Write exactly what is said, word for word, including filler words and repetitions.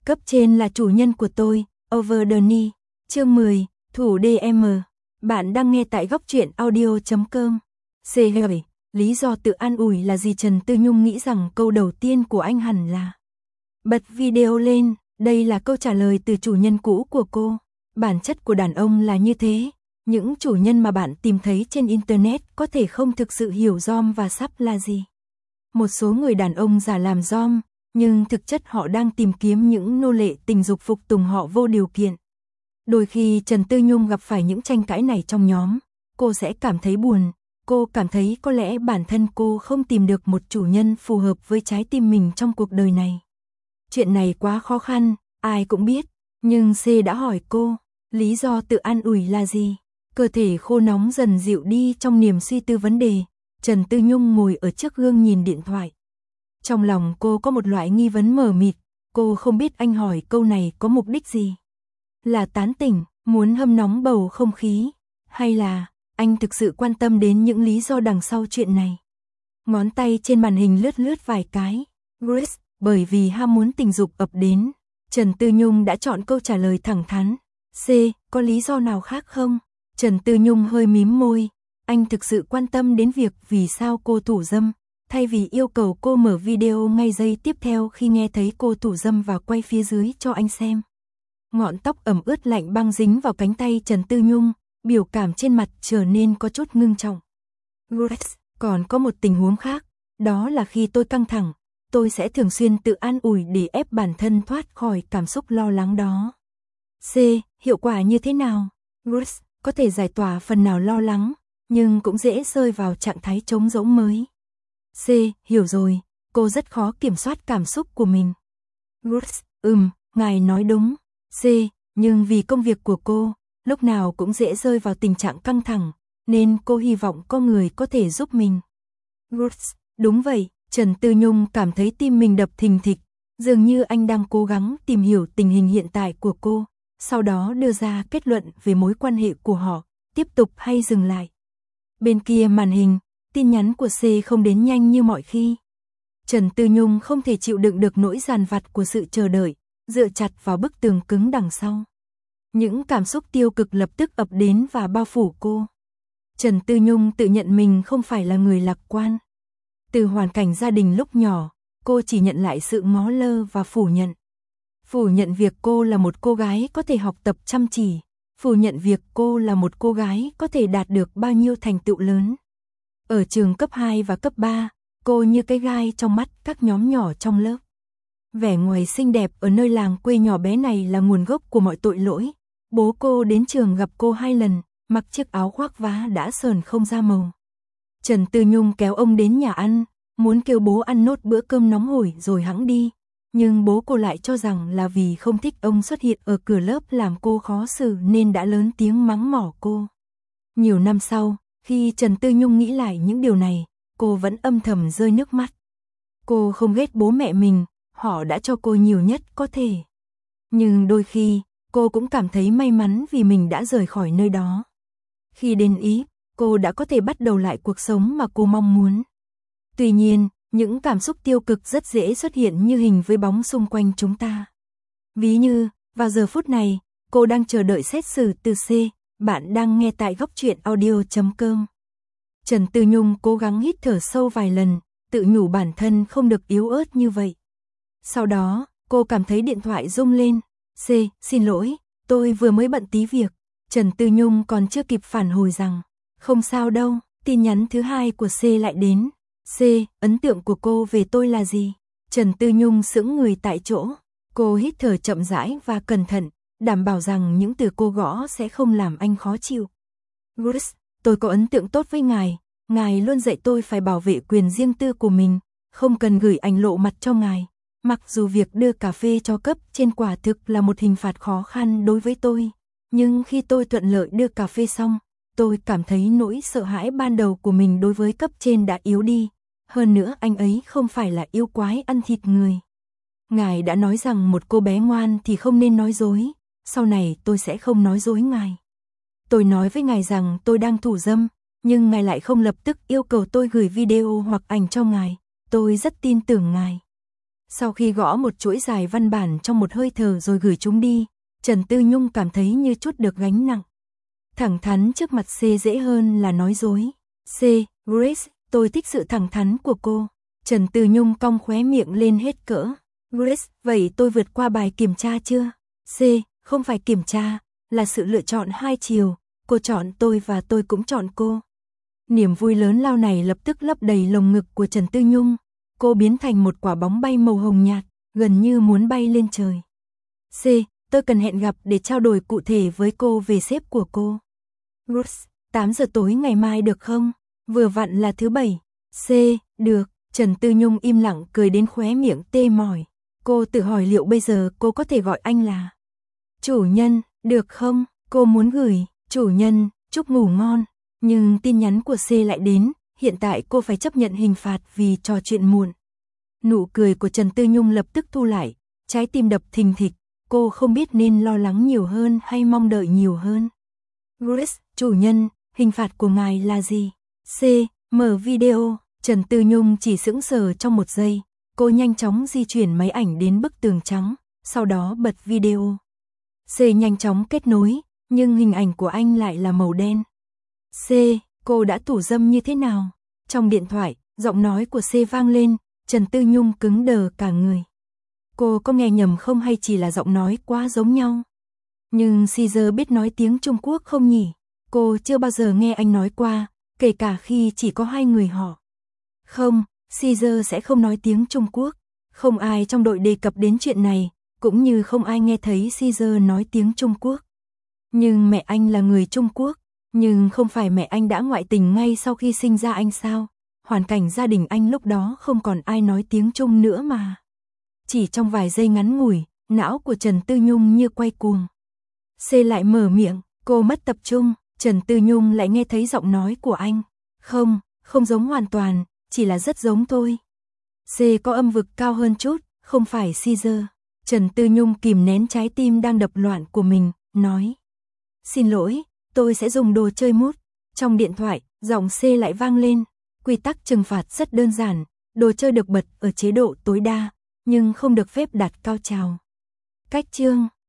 Cấp trên là chủ nhân của tôi, Over the Knee, chương mười, thủ đê em. Bạn đang nghe tại góc truyện audio chấm com. C bảy. Lý do tự an ủi là gì? Trần Tư Nhung nghĩ rằng câu đầu tiên của anh hẳn là bật video lên, đây là câu trả lời từ chủ nhân cũ của cô. Bản chất của đàn ông là như thế, những chủ nhân mà bạn tìm thấy trên Internet có thể không thực sự hiểu dom và sub là gì. Một số người đàn ông giả làm dom, nhưng thực chất họ đang tìm kiếm những nô lệ tình dục phục tùng họ vô điều kiện. Đôi khi Trần Tư Nhung gặp phải những tranh cãi này trong nhóm, cô sẽ cảm thấy buồn, cô cảm thấy có lẽ bản thân cô không tìm được một chủ nhân phù hợp với trái tim mình trong cuộc đời này. Chuyện này quá khó khăn, ai cũng biết, nhưng C đã hỏi cô, lý do tự an ủi là gì? Cơ thể khô nóng dần dịu đi trong niềm suy tư vấn đề. Trần Tư Nhung ngồi ở trước gương nhìn điện thoại. Trong lòng cô có một loại nghi vấn mờ mịt, cô không biết anh hỏi câu này có mục đích gì. Là tán tỉnh, muốn hâm nóng bầu không khí, hay là anh thực sự quan tâm đến những lý do đằng sau chuyện này. Ngón tay trên màn hình lướt lướt vài cái. Grace, bởi vì ham muốn tình dục ập đến. Trần Tư Nhung đã chọn câu trả lời thẳng thắn. C, có lý do nào khác không? Trần Tư Nhung hơi mím môi. Anh thực sự quan tâm đến việc vì sao cô thủ dâm, thay vì yêu cầu cô mở video ngay giây tiếp theo khi nghe thấy cô thủ dâm và quay phía dưới cho anh xem. Ngọn tóc ẩm ướt lạnh băng dính vào cánh tay Trần Tư Nhung, biểu cảm trên mặt trở nên có chút ngưng trọng. Grace, còn có một tình huống khác, đó là khi tôi căng thẳng, tôi sẽ thường xuyên tự an ủi để ép bản thân thoát khỏi cảm xúc lo lắng đó. C, hiệu quả như thế nào? Grace, có thể giải tỏa phần nào lo lắng, nhưng cũng dễ rơi vào trạng thái trống rỗng mới. C, hiểu rồi, cô rất khó kiểm soát cảm xúc của mình. Grace, ừm, ngài nói đúng. C, nhưng vì công việc của cô, lúc nào cũng dễ rơi vào tình trạng căng thẳng, nên cô hy vọng có người có thể giúp mình. Grace, đúng vậy. Trần Tư Nhung cảm thấy tim mình đập thình thịch, dường như anh đang cố gắng tìm hiểu tình hình hiện tại của cô, sau đó đưa ra kết luận về mối quan hệ của họ, tiếp tục hay dừng lại. Bên kia màn hình, tin nhắn của C không đến nhanh như mọi khi. Trần Tư Nhung không thể chịu đựng được nỗi dằn vặt của sự chờ đợi, dựa chặt vào bức tường cứng đằng sau. Những cảm xúc tiêu cực lập tức ập đến và bao phủ cô. Trần Tư Nhung tự nhận mình không phải là người lạc quan. Từ hoàn cảnh gia đình lúc nhỏ, cô chỉ nhận lại sự ngó lơ và phủ nhận. Phủ nhận việc cô là một cô gái có thể học tập chăm chỉ, phủ nhận việc cô là một cô gái có thể đạt được bao nhiêu thành tựu lớn. Ở trường cấp hai và cấp ba, cô như cái gai trong mắt các nhóm nhỏ trong lớp. Vẻ ngoài xinh đẹp ở nơi làng quê nhỏ bé này là nguồn gốc của mọi tội lỗi. Bố cô đến trường gặp cô hai lần, mặc chiếc áo khoác vá đã sờn không ra màu. Trần Tư Nhung kéo ông đến nhà ăn, muốn kêu bố ăn nốt bữa cơm nóng hổi rồi hẵng đi. Nhưng bố cô lại cho rằng là vì không thích ông xuất hiện ở cửa lớp làm cô khó xử nên đã lớn tiếng mắng mỏ cô. Nhiều năm sau, khi Trần Tư Nhung nghĩ lại những điều này, cô vẫn âm thầm rơi nước mắt. Cô không ghét bố mẹ mình, họ đã cho cô nhiều nhất có thể. Nhưng đôi khi, cô cũng cảm thấy may mắn vì mình đã rời khỏi nơi đó. Khi đến Ý, cô đã có thể bắt đầu lại cuộc sống mà cô mong muốn. Tuy nhiên, những cảm xúc tiêu cực rất dễ xuất hiện như hình với bóng xung quanh chúng ta. Ví như, vào giờ phút này, cô đang chờ đợi xét xử từ C, bạn đang nghe tại góc truyện audio chấm com. Trần Tư Nhung cố gắng hít thở sâu vài lần, tự nhủ bản thân không được yếu ớt như vậy. Sau đó, cô cảm thấy điện thoại rung lên. C, xin lỗi, tôi vừa mới bận tí việc. Trần Tư Nhung còn chưa kịp phản hồi rằng, không sao đâu, tin nhắn thứ hai của C lại đến. C, ấn tượng của cô về tôi là gì? Trần Tư Nhung sững người tại chỗ. Cô hít thở chậm rãi và cẩn thận, đảm bảo rằng những từ cô gõ sẽ không làm anh khó chịu. Grace, tôi có ấn tượng tốt với ngài. Ngài luôn dạy tôi phải bảo vệ quyền riêng tư của mình, không cần gửi ảnh lộ mặt cho ngài. Mặc dù việc đưa cà phê cho cấp trên quả thực là một hình phạt khó khăn đối với tôi, nhưng khi tôi thuận lợi đưa cà phê xong, tôi cảm thấy nỗi sợ hãi ban đầu của mình đối với cấp trên đã yếu đi. Hơn nữa anh ấy không phải là yêu quái ăn thịt người. Ngài đã nói rằng một cô bé ngoan thì không nên nói dối, sau này tôi sẽ không nói dối ngài. Tôi nói với ngài rằng tôi đang thủ dâm, nhưng ngài lại không lập tức yêu cầu tôi gửi video hoặc ảnh cho ngài, tôi rất tin tưởng ngài. Sau khi gõ một chuỗi dài văn bản trong một hơi thở rồi gửi chúng đi, Trần Tư Nhung cảm thấy như chút được gánh nặng. Thẳng thắn trước mặt C dễ hơn là nói dối. C, Grace, tôi thích sự thẳng thắn của cô. Trần Tư Nhung cong khóe miệng lên hết cỡ. Grace, vậy tôi vượt qua bài kiểm tra chưa? C, không phải kiểm tra, là sự lựa chọn hai chiều, cô chọn tôi và tôi cũng chọn cô. Niềm vui lớn lao này lập tức lấp đầy lồng ngực của Trần Tư Nhung. Cô biến thành một quả bóng bay màu hồng nhạt, gần như muốn bay lên trời. C, tôi cần hẹn gặp để trao đổi cụ thể với cô về sếp của cô. Grace, tám giờ tối ngày mai được không? Vừa vặn là thứ bảy. C, được. Trần Tư Nhung im lặng cười đến khóe miệng tê mỏi. Cô tự hỏi liệu bây giờ cô có thể gọi anh là chủ nhân, được không? Cô muốn gửi, chủ nhân, chúc ngủ ngon. Nhưng tin nhắn của C lại đến, hiện tại cô phải chấp nhận hình phạt vì trò chuyện muộn. Nụ cười của Trần Tư Nhung lập tức thu lại, trái tim đập thình thịch, cô không biết nên lo lắng nhiều hơn hay mong đợi nhiều hơn. Grace, chủ nhân, hình phạt của ngài là gì? C, mở video. Trần Tư Nhung chỉ sững sờ trong một giây, cô nhanh chóng di chuyển máy ảnh đến bức tường trắng, sau đó bật video. C nhanh chóng kết nối, nhưng hình ảnh của anh lại là màu đen. C, cô đã thủ dâm như thế nào? Trong điện thoại, giọng nói của C vang lên, Trần Tư Nhung cứng đờ cả người. Cô có nghe nhầm không hay chỉ là giọng nói quá giống nhau? Nhưng Caesar biết nói tiếng Trung Quốc không nhỉ? Cô chưa bao giờ nghe anh nói qua, kể cả khi chỉ có hai người họ. Không, Caesar sẽ không nói tiếng Trung Quốc. Không ai trong đội đề cập đến chuyện này, cũng như không ai nghe thấy Caesar nói tiếng Trung Quốc. Nhưng mẹ anh là người Trung Quốc, nhưng không phải mẹ anh đã ngoại tình ngay sau khi sinh ra anh sao? Hoàn cảnh gia đình anh lúc đó không còn ai nói tiếng Trung nữa mà. Chỉ trong vài giây ngắn ngủi, não của Trần Tư Nhung như quay cuồng. C lại mở miệng, cô mất tập trung, Trần Tư Nhung lại nghe thấy giọng nói của anh. Không, không giống hoàn toàn, chỉ là rất giống thôi. C có âm vực cao hơn chút, không phải Caesar. Trần Tư Nhung kìm nén trái tim đang đập loạn của mình, nói. Xin lỗi, tôi sẽ dùng đồ chơi mút. Trong điện thoại, giọng C lại vang lên. Quy tắc trừng phạt rất đơn giản, đồ chơi được bật ở chế độ tối đa, nhưng không được phép đạt cao trào. Cách chương